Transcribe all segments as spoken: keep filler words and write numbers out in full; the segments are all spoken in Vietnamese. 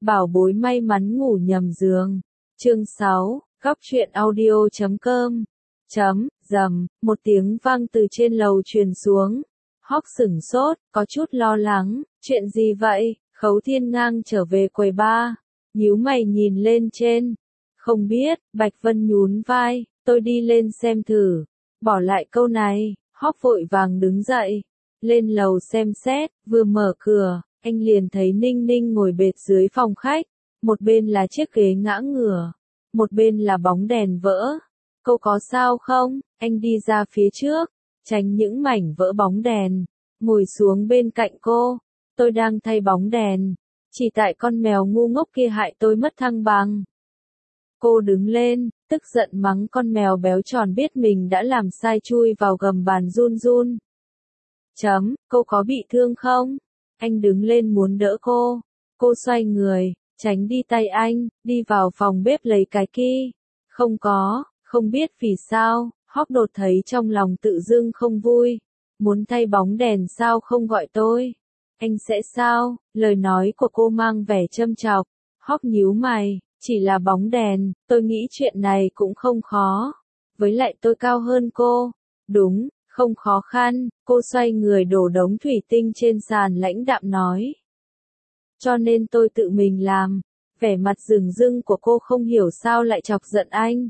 Bảo bối may mắn ngủ nhầm giường. Chương sáu, góc truyện audio chấm com. Chấm, rầm, một tiếng vang từ trên lầu truyền xuống. Hóc sửng sốt, có chút lo lắng, chuyện gì vậy? Khấu Thiên Ngang trở về quầy bar, nhíu mày nhìn lên trên. Không biết, Bạch Vân nhún vai, tôi đi lên xem thử. Bỏ lại câu này, Hóc vội vàng đứng dậy, lên lầu xem xét, vừa mở cửa, anh liền thấy Ninh Ninh ngồi bệt dưới phòng khách, một bên là chiếc ghế ngã ngửa, một bên là bóng đèn vỡ. Cô có sao không? Anh đi ra phía trước, tránh những mảnh vỡ bóng đèn, ngồi xuống bên cạnh cô. Tôi đang thay bóng đèn, chỉ tại con mèo ngu ngốc kia hại tôi mất thăng bằng. Cô đứng lên, tức giận mắng con mèo béo tròn biết mình đã làm sai chui vào gầm bàn run run. Chấm, cô có bị thương không? Anh đứng lên muốn đỡ cô. Cô xoay người, tránh đi tay anh, đi vào phòng bếp lấy cái ki. Không có, không biết vì sao, Hóc đột thấy trong lòng tự dưng không vui. Muốn thay bóng đèn sao không gọi tôi? Anh sẽ sao? Lời nói của cô mang vẻ châm chọc. Hóc nhíu mày, chỉ là bóng đèn, tôi nghĩ chuyện này cũng không khó. Với lại tôi cao hơn cô. Đúng, không khó khăn, cô xoay người đổ đống thủy tinh trên sàn lãnh đạm nói. Cho nên tôi tự mình làm. Vẻ mặt rừng rưng của cô không hiểu sao lại chọc giận anh.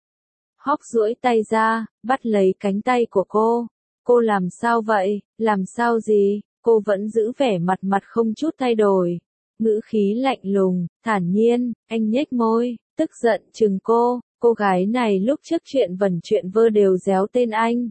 Hóc duỗi tay ra, bắt lấy cánh tay của cô. Cô làm sao vậy? Làm sao gì? Cô vẫn giữ vẻ mặt mặt không chút thay đổi. Ngữ khí lạnh lùng, thản nhiên, anh nhếch môi, tức giận chừng cô. Cô gái này lúc trước chuyện vẩn chuyện vơ đều réo tên anh.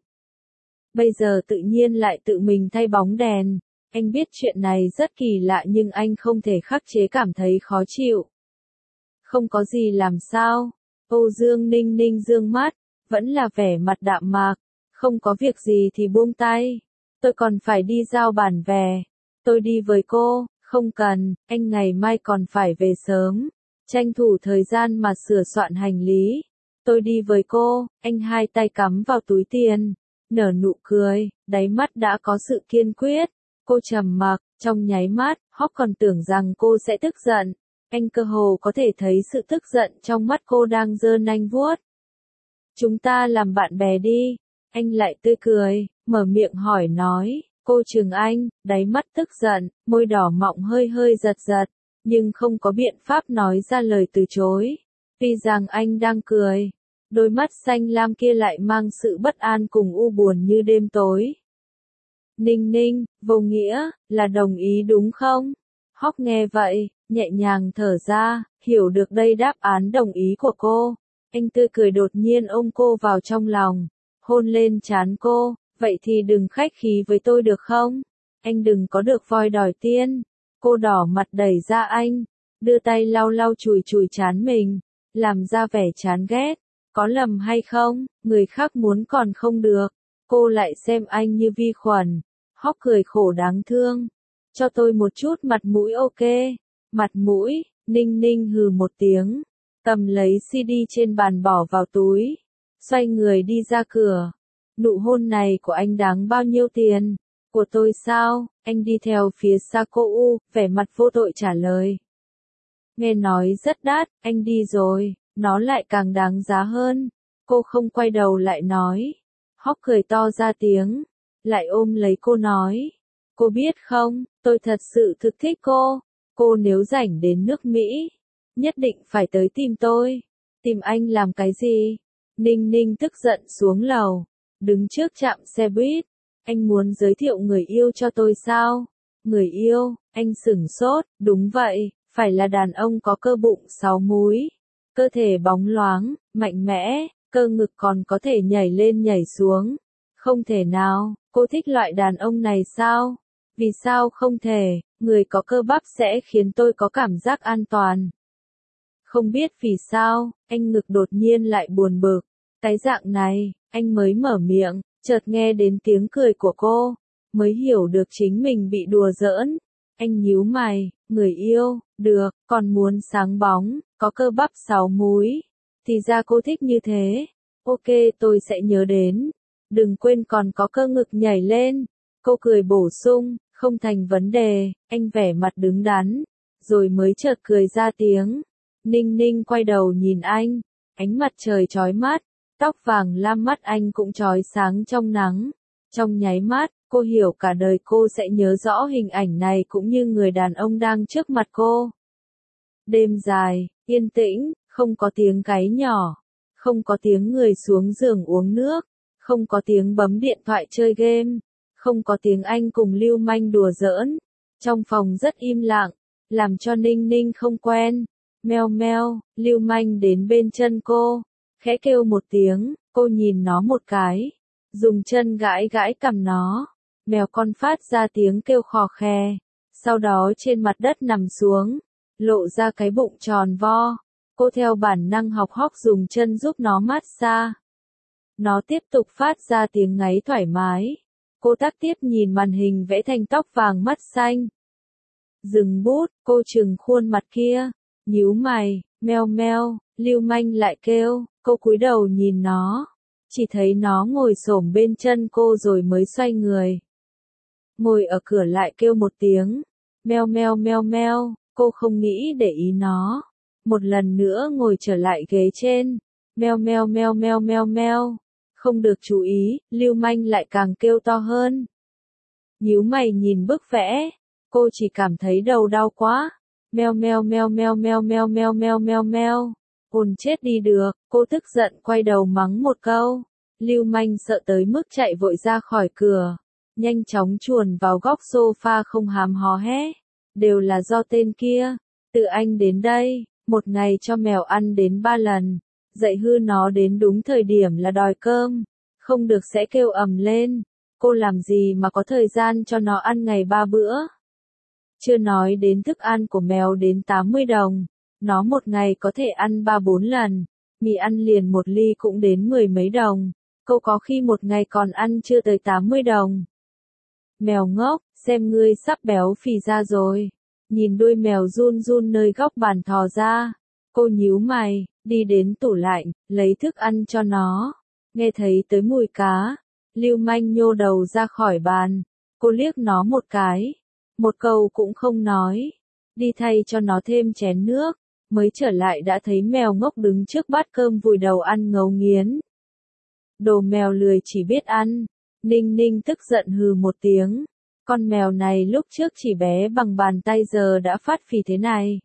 Bây giờ tự nhiên lại tự mình thay bóng đèn. Anh biết chuyện này rất kỳ lạ nhưng anh không thể khắc chế cảm thấy khó chịu. Không có gì làm sao? Âu Dương Ninh Ninh dương mắt, vẫn là vẻ mặt đạm mạc. Không có việc gì thì buông tay. Tôi còn phải đi giao bản về. Tôi đi với cô, không cần, anh ngày mai còn phải về sớm. Tranh thủ thời gian mà sửa soạn hành lý. Tôi đi với cô, anh hai tay cắm vào túi tiền. Nở nụ cười, đáy mắt đã có sự kiên quyết. Cô trầm mặc, trong nháy mắt, Hóc còn tưởng rằng cô sẽ tức giận. Anh cơ hồ có thể thấy sự tức giận trong mắt cô đang giơ nanh vuốt. Chúng ta làm bạn bè đi. Anh lại tươi cười, mở miệng hỏi nói. Cô trừng anh, đáy mắt tức giận, môi đỏ mọng hơi hơi giật giật. Nhưng không có biện pháp nói ra lời từ chối. Vì rằng anh đang cười. Đôi mắt xanh lam kia lại mang sự bất an cùng u buồn như đêm tối. Ninh Ninh, vô nghĩa, là đồng ý đúng không? Hóc nghe vậy, nhẹ nhàng thở ra, hiểu được đây đáp án đồng ý của cô. Anh tươi cười đột nhiên ôm cô vào trong lòng, hôn lên trán cô, vậy thì đừng khách khí với tôi được không? Anh đừng có được voi đòi tiên. Cô đỏ mặt đẩy ra anh, đưa tay lau lau chùi chùi trán mình, làm ra vẻ chán ghét. Có lầm hay không, người khác muốn còn không được. Cô lại xem anh như vi khuẩn. Hóc cười khổ đáng thương. Cho tôi một chút mặt mũi ok. Mặt mũi, Ninh Ninh hừ một tiếng. Cầm lấy xê đê trên bàn bỏ vào túi. Xoay người đi ra cửa. Nụ hôn này của anh đáng bao nhiêu tiền? Của tôi sao? Anh đi theo phía xa cô U, vẻ mặt vô tội trả lời. Nghe nói rất đắt, anh đi rồi, nó lại càng đáng giá hơn. Cô không quay đầu lại nói. Hóc cười to ra tiếng, lại ôm lấy cô nói. Cô biết không, tôi thật sự thực thích cô. Cô nếu rảnh đến nước Mỹ, nhất định phải tới tìm tôi. Tìm anh làm cái gì? Ninh Ninh tức giận xuống lầu, đứng trước trạm xe buýt. Anh muốn giới thiệu người yêu cho tôi sao? Người yêu, anh sửng sốt, đúng vậy, phải là đàn ông có cơ bụng sáu múi, cơ thể bóng loáng, mạnh mẽ, cơ ngực còn có thể nhảy lên nhảy xuống. Không thể nào, cô thích loại đàn ông này sao? Vì sao không thể, người có cơ bắp sẽ khiến tôi có cảm giác an toàn. Không biết vì sao, anh ngực đột nhiên lại buồn bực. Cái dạng này, anh mới mở miệng, chợt nghe đến tiếng cười của cô, mới hiểu được chính mình bị đùa giỡn. Anh nhíu mày, người yêu, được, còn muốn sáng bóng, có cơ bắp sáu múi. Thì ra cô thích như thế. Ok, tôi sẽ nhớ đến. Đừng quên còn có cơ ngực nhảy lên. Cô cười bổ sung, không thành vấn đề, anh vẻ mặt đứng đắn. rồi mới chợt cười ra tiếng. Ninh Ninh quay đầu nhìn anh, ánh mặt trời chói mắt, tóc vàng lam mắt anh cũng chói sáng trong nắng. Trong nháy mắt, cô hiểu cả đời cô sẽ nhớ rõ hình ảnh này cũng như người đàn ông đang trước mặt cô. Đêm dài, yên tĩnh, không có tiếng gáy nhỏ, không có tiếng người xuống giường uống nước, không có tiếng bấm điện thoại chơi game, không có tiếng anh cùng Lưu Manh đùa giỡn. Trong phòng rất im lặng, làm cho Ninh Ninh không quen. Meo meo, Lưu Manh đến bên chân cô, khẽ kêu một tiếng, cô nhìn nó một cái, dùng chân gãi gãi cằm nó. Mèo con phát ra tiếng kêu khò khè, sau đó trên mặt đất nằm xuống, lộ ra cái bụng tròn vo. Cô theo bản năng học hóc dùng chân giúp nó mát xa. Nó tiếp tục phát ra tiếng ngáy thoải mái. Cô tác tiếp nhìn màn hình vẽ thành tóc vàng mắt xanh. Dừng bút, cô trừng khuôn mặt kia, nhíu mày, meo meo, Lưu Manh lại kêu, cô cúi đầu nhìn nó, chỉ thấy nó ngồi xổm bên chân cô rồi mới xoay người. Ngồi ở cửa lại kêu một tiếng, meo meo meo meo, cô không nghĩ để ý nó. Một lần nữa ngồi trở lại ghế trên, meo meo meo meo meo meo. Không được chú ý, Lưu Manh lại càng kêu to hơn. Nhíu mày nhìn bức vẽ, cô chỉ cảm thấy đầu đau quá. Meo meo meo meo meo meo meo meo meo meo. Hồn chết đi được, cô tức giận quay đầu mắng một câu. Lưu Manh sợ tới mức chạy vội ra khỏi cửa, nhanh chóng chuồn vào góc sofa không hàm hò hé. Đều là do tên kia, từ anh đến đây, một ngày cho mèo ăn đến ba lần. Dạy hư nó đến đúng thời điểm là đòi cơm, không được sẽ kêu ầm lên. Cô làm gì mà có thời gian cho nó ăn ngày ba bữa. Chưa nói đến thức ăn của mèo đến tám mươi đồng, nó một ngày có thể ăn ba bốn lần, mì ăn liền một ly cũng đến mười mấy đồng, cô có khi một ngày còn ăn chưa tới tám mươi đồng. Mèo ngốc, xem ngươi sắp béo phì ra rồi. Nhìn đuôi mèo run run nơi góc bàn thò ra, cô nhíu mày, đi đến tủ lạnh, lấy thức ăn cho nó. Nghe thấy tới mùi cá, Lưu Manh nhô đầu ra khỏi bàn, cô liếc nó một cái, một câu cũng không nói, đi thay cho nó thêm chén nước, mới trở lại đã thấy mèo ngốc đứng trước bát cơm vùi đầu ăn ngấu nghiến. Đồ mèo lười chỉ biết ăn. Ninh Ninh tức giận hừ một tiếng, con mèo này lúc trước chỉ bé bằng bàn tay giờ đã phát phì thế này.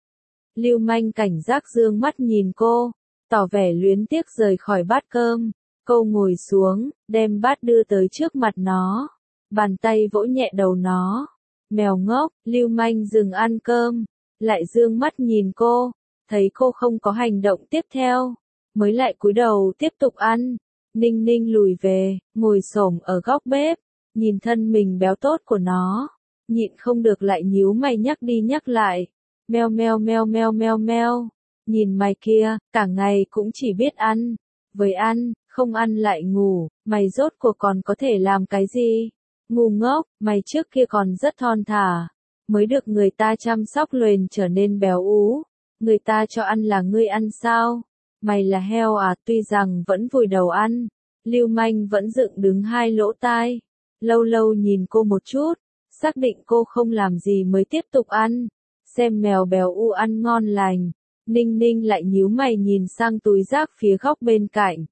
Lưu Manh cảnh giác dương mắt nhìn cô, tỏ vẻ luyến tiếc rời khỏi bát cơm. Cô ngồi xuống, đem bát đưa tới trước mặt nó, bàn tay vỗ nhẹ đầu nó. Mèo ngốc, Lưu Manh dừng ăn cơm, lại dương mắt nhìn cô, thấy cô không có hành động tiếp theo, mới lại cúi đầu tiếp tục ăn. Ninh Ninh lùi về, ngồi xổm ở góc bếp, nhìn thân mình béo tốt của nó, nhịn không được lại nhíu mày nhắc đi nhắc lại. Meo meo meo meo meo meo, nhìn mày kia, cả ngày cũng chỉ biết ăn, với ăn, không ăn lại ngủ, mày rốt cuộc còn có thể làm cái gì? Ngu ngốc, mày trước kia còn rất thon thả, mới được người ta chăm sóc luyện trở nên béo ú, người ta cho ăn là ngươi ăn sao? Mày là heo à? Tuy rằng vẫn vùi đầu ăn, Lưu Manh vẫn dựng đứng hai lỗ tai, lâu lâu nhìn cô một chút, xác định cô không làm gì mới tiếp tục ăn. Xem mèo béo u ăn ngon lành, Ninh Ninh lại nhíu mày nhìn sang túi rác phía góc bên cạnh.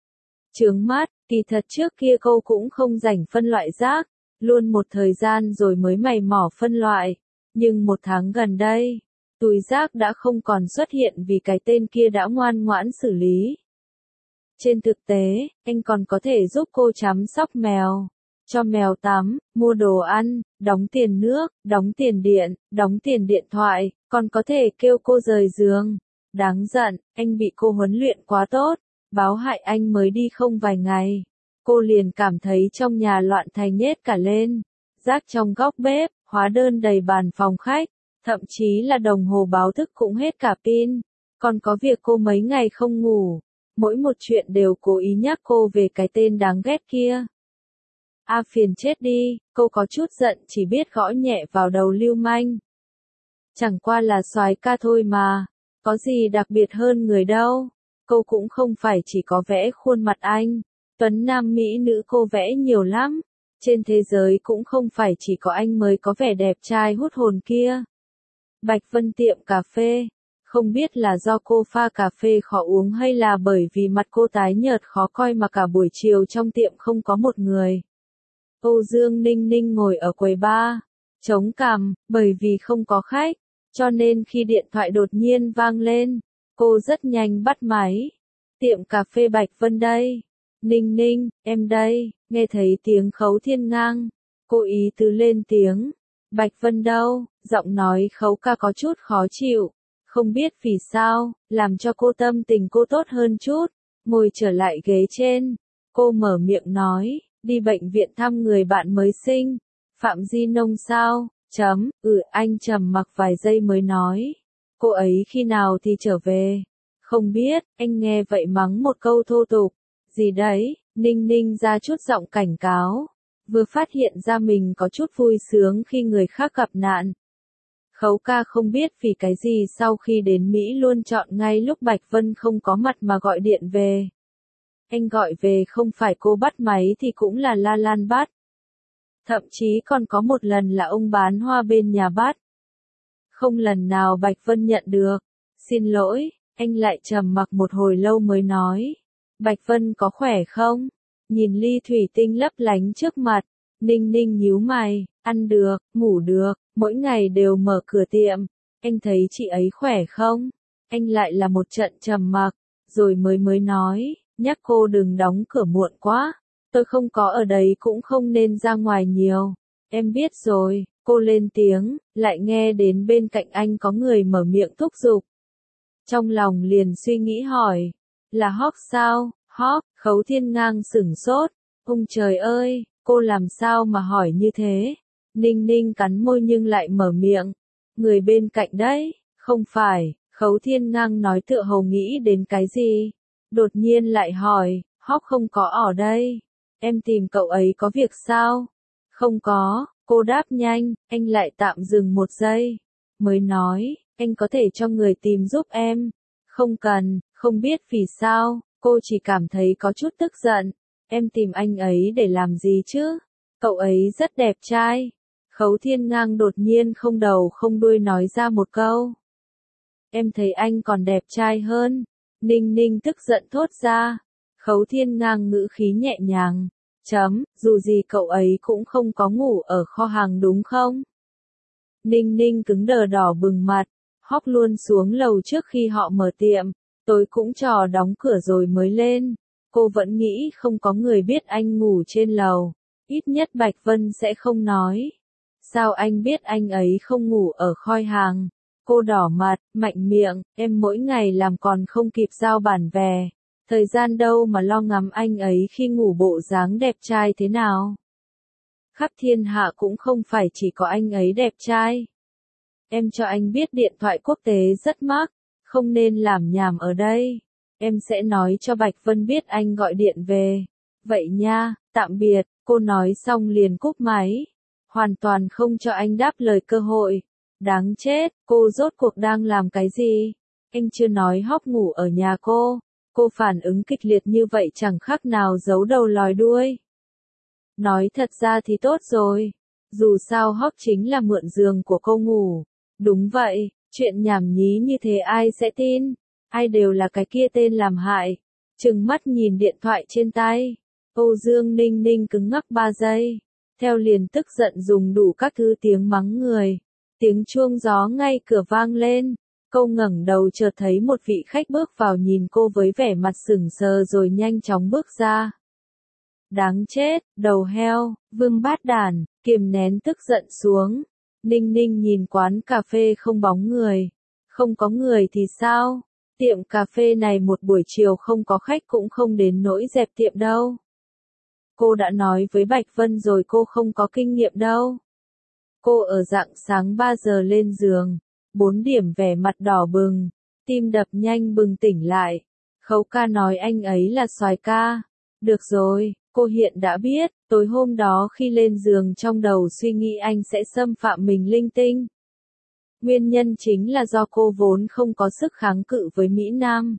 Chướng mắt, kỳ thật trước kia cô cũng không rảnh phân loại rác, luôn một thời gian rồi mới mày mỏ phân loại, nhưng một tháng gần đây, túi rác đã không còn xuất hiện vì cái tên kia đã ngoan ngoãn xử lý. Trên thực tế, anh còn có thể giúp cô chăm sóc mèo, cho mèo tắm, mua đồ ăn, đóng tiền nước, đóng tiền điện, đóng tiền điện thoại, còn có thể kêu cô rời giường. Đáng giận, anh bị cô huấn luyện quá tốt, báo hại anh mới đi không vài ngày. Cô liền cảm thấy trong nhà loạn thành nhét cả lên, rác trong góc bếp, hóa đơn đầy bàn phòng khách, thậm chí là đồng hồ báo thức cũng hết cả pin. Còn có việc cô mấy ngày không ngủ, mỗi một chuyện đều cố ý nhắc cô về cái tên đáng ghét kia. A à, phiền chết đi, cô có chút giận chỉ biết gõ nhẹ vào đầu Lưu Manh. Chẳng qua là soái ca thôi mà, có gì đặc biệt hơn người đâu. Cô cũng không phải chỉ có vẽ khuôn mặt anh, tuấn nam mỹ nữ cô vẽ nhiều lắm. Trên thế giới cũng không phải chỉ có anh mới có vẻ đẹp trai hút hồn kia. Bạch Vân tiệm cà phê. Không biết là do cô pha cà phê khó uống hay là bởi vì mặt cô tái nhợt khó coi mà cả buổi chiều trong tiệm không có một người. Âu Dương Ninh Ninh ngồi ở quầy bar, chống cằm, bởi vì không có khách, cho nên khi điện thoại đột nhiên vang lên, cô rất nhanh bắt máy. Tiệm cà phê Bạch Vân đây. Ninh Ninh, em đây, nghe thấy tiếng Khấu Thiên Ngang. Cô ý tứ lên tiếng. Bạch Vân đâu? Giọng nói Khấu ca có chút khó chịu. Không biết vì sao, làm cho cô tâm tình cô tốt hơn chút. Ngồi trở lại ghế trên. Cô mở miệng nói, đi bệnh viện thăm người bạn mới sinh. Phạm Di Nông sao? Chấm, ừ anh trầm mặc vài giây mới nói. Cô ấy khi nào thì trở về? Không biết, anh nghe vậy mắng một câu thô tục. Gì đấy? Ninh Ninh ra chút giọng cảnh cáo. Vừa phát hiện ra mình có chút vui sướng khi người khác gặp nạn. Khấu ca không biết vì cái gì sau khi đến Mỹ luôn chọn ngay lúc Bạch Vân không có mặt mà gọi điện về. Anh gọi về không phải cô bắt máy thì cũng là La Lan bắt. Thậm chí còn có một lần là ông bán hoa bên nhà bắt. Không lần nào Bạch Vân nhận được. Xin lỗi, anh lại trầm mặc một hồi lâu mới nói. Bạch Vân có khỏe không? Nhìn ly thủy tinh lấp lánh trước mặt. Ninh Ninh nhíu mày, ăn được, ngủ được, mỗi ngày đều mở cửa tiệm. Anh thấy chị ấy khỏe không? Anh lại là một trận trầm mặc, rồi mới mới nói, nhắc cô đừng đóng cửa muộn quá. Tôi không có ở đấy cũng không nên ra ngoài nhiều. Em biết rồi, cô lên tiếng, lại nghe đến bên cạnh anh có người mở miệng thúc giục. Trong lòng liền suy nghĩ hỏi, là Hóc sao? Hóc, Khấu Thiên Ngang sửng sốt. Ông trời ơi, cô làm sao mà hỏi như thế? Ninh Ninh cắn môi nhưng lại mở miệng. Người bên cạnh đấy, không phải, Khấu Thiên Ngang nói tựa hồ nghĩ đến cái gì. Đột nhiên lại hỏi, Hóc không có ở đây. Em tìm cậu ấy có việc sao? Không có, cô đáp nhanh, anh lại tạm dừng một giây. Mới nói, anh có thể cho người tìm giúp em. Không cần, không biết vì sao, cô chỉ cảm thấy có chút tức giận. Em tìm anh ấy để làm gì chứ? Cậu ấy rất đẹp trai. Khấu Thiên Ngang đột nhiên không đầu không đuôi nói ra một câu. Em thấy anh còn đẹp trai hơn. Ninh Ninh tức giận thốt ra. Khấu Thiên Ngang ngữ khí nhẹ nhàng. Chấm, dù gì cậu ấy cũng không có ngủ ở kho hàng đúng không? Ninh Ninh cứng đờ đỏ bừng mặt. Hóc luôn xuống lầu trước khi họ mở tiệm. Tôi cũng trò đóng cửa rồi mới lên. Cô vẫn nghĩ không có người biết anh ngủ trên lầu. Ít nhất Bạch Vân sẽ không nói. Sao anh biết anh ấy không ngủ ở kho hàng? Cô đỏ mặt, mạnh miệng, em mỗi ngày làm còn không kịp giao bản về. Thời gian đâu mà lo ngắm anh ấy khi ngủ bộ dáng đẹp trai thế nào. Khắp thiên hạ cũng không phải chỉ có anh ấy đẹp trai. Em cho anh biết điện thoại quốc tế rất mắc, không nên làm nhảm ở đây. Em sẽ nói cho Bạch Vân biết anh gọi điện về. Vậy nha, tạm biệt, cô nói xong liền cúp máy. Hoàn toàn không cho anh đáp lời cơ hội. Đáng chết, cô rốt cuộc đang làm cái gì? Anh chưa nói Hóc ngủ ở nhà cô. Cô phản ứng kịch liệt như vậy chẳng khác nào giấu đầu lòi đuôi. Nói thật ra thì tốt rồi. Dù sao Hóc chính là mượn giường của cô ngủ. Đúng vậy, chuyện nhảm nhí như thế ai sẽ tin? Ai đều là cái kia tên làm hại. Trừng mắt nhìn điện thoại trên tay. Âu Dương Ninh Ninh cứng ngắc ba giây. Theo liền tức giận dùng đủ các thứ tiếng mắng người. Tiếng chuông gió ngay cửa vang lên. Cô ngẩng đầu chợt thấy một vị khách bước vào nhìn cô với vẻ mặt sững sờ rồi nhanh chóng bước ra. Đáng chết, đầu heo, vương bát đản, kiềm nén tức giận xuống. Ninh Ninh nhìn quán cà phê không bóng người. Không có người thì sao? Tiệm cà phê này một buổi chiều không có khách cũng không đến nỗi dẹp tiệm đâu. Cô đã nói với Bạch Vân rồi cô không có kinh nghiệm đâu. Cô ở rạng sáng ba giờ lên giường. bốn điểm vẻ mặt đỏ bừng. Tim đập nhanh bừng tỉnh lại. Khấu ca nói anh ấy là soái ca. Được rồi, cô hiện đã biết. Tối hôm đó khi lên giường trong đầu suy nghĩ anh sẽ xâm phạm mình linh tinh. Nguyên nhân chính là do cô vốn không có sức kháng cự với Mỹ Nam.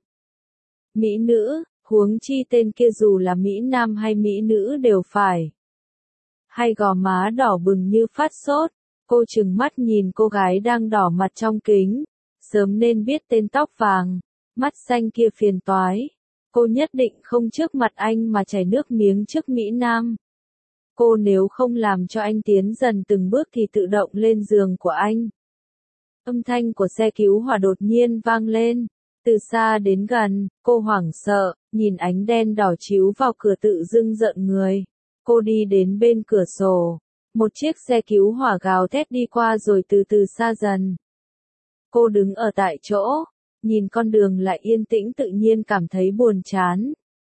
Mỹ nữ, huống chi tên kia dù là Mỹ Nam hay Mỹ nữ đều phải. Hay gò má đỏ bừng như phát sốt. Cô trừng mắt nhìn cô gái đang đỏ mặt trong kính. Sớm nên biết tên tóc vàng, mắt xanh kia phiền toái. Cô nhất định không trước mặt anh mà chảy nước miếng trước Mỹ Nam. Cô nếu không làm cho anh tiến dần từng bước thì tự động lên giường của anh. Âm thanh của xe cứu hỏa đột nhiên vang lên. Từ xa đến gần, cô hoảng sợ, nhìn ánh đen đỏ chiếu vào cửa tự dưng rợn người. Cô đi đến bên cửa sổ. Một chiếc xe cứu hỏa gào thét đi qua rồi từ từ xa dần. Cô đứng ở tại chỗ, nhìn con đường lại yên tĩnh tự nhiên cảm thấy buồn chán.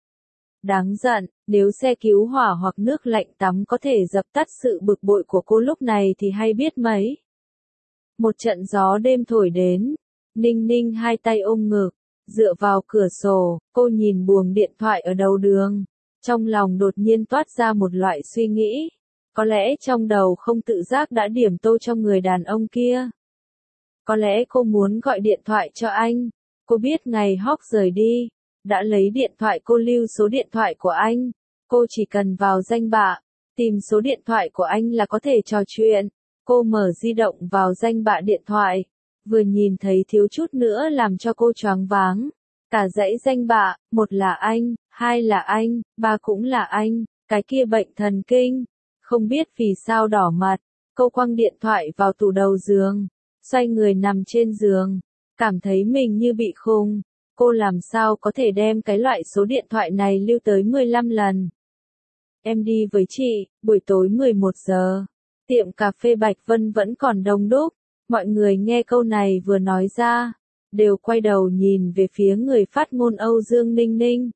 Đáng giận, nếu xe cứu hỏa hoặc nước lạnh tắm có thể dập tắt sự bực bội của cô lúc này thì hay biết mấy. Một trận gió đêm thổi đến, Ninh Ninh hai tay ôm ngực, dựa vào cửa sổ, cô nhìn buồng điện thoại ở đầu đường. Trong lòng đột nhiên toát ra một loại suy nghĩ. Có lẽ trong đầu không tự giác đã điểm tô cho người đàn ông kia. Có lẽ cô muốn gọi điện thoại cho anh. Cô biết ngày Hawk rời đi, đã lấy điện thoại cô lưu số điện thoại của anh. Cô chỉ cần vào danh bạ, tìm số điện thoại của anh là có thể trò chuyện. Cô mở di động vào danh bạ điện thoại, vừa nhìn thấy thiếu chút nữa làm cho cô choáng váng. Cả dãy danh bạ, một là anh, hai là anh, ba cũng là anh, cái kia bệnh thần kinh. Không biết vì sao đỏ mặt, cô quăng điện thoại vào tủ đầu giường, xoay người nằm trên giường, cảm thấy mình như bị khùng. Cô làm sao có thể đem cái loại số điện thoại này lưu tới mười lăm lần. Em đi với chị, buổi tối mười một giờ, tiệm cà phê Bạch Vân vẫn còn đông đúc. Mọi người nghe câu này vừa nói ra, đều quay đầu nhìn về phía người phát ngôn Âu Dương Ninh Ninh.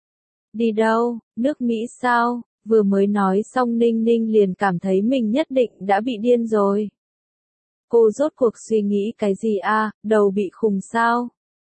Đi đâu, nước Mỹ sao? Vừa mới nói xong Ninh Ninh liền cảm thấy mình nhất định đã bị điên rồi. Cô rốt cuộc suy nghĩ cái gì a, à, đầu bị khùng sao?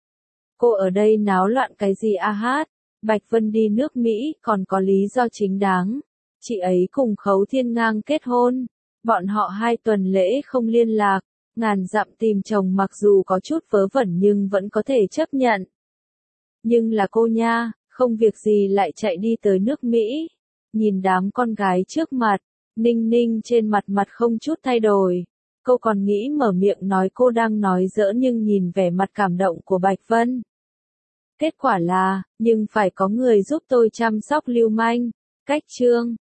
Cô ở đây náo loạn cái gì a à hát? Bạch Vân đi nước Mỹ còn có lý do chính đáng. Chị ấy cùng Khấu Thiên Ngang kết hôn. Bọn họ hai tuần lễ không liên lạc. Ngàn dặm tìm chồng mặc dù có chút vớ vẩn nhưng vẫn có thể chấp nhận. Nhưng là cô nha, không việc gì lại chạy đi tới nước Mỹ. Nhìn đám con gái trước mặt, Ninh Ninh trên mặt mặt không chút thay đổi. Cô còn nghĩ mở miệng nói cô đang nói giỡn nhưng nhìn vẻ mặt cảm động của Bạch Vân. Kết quả là, nhưng phải có người giúp tôi chăm sóc lưu manh. Cách chương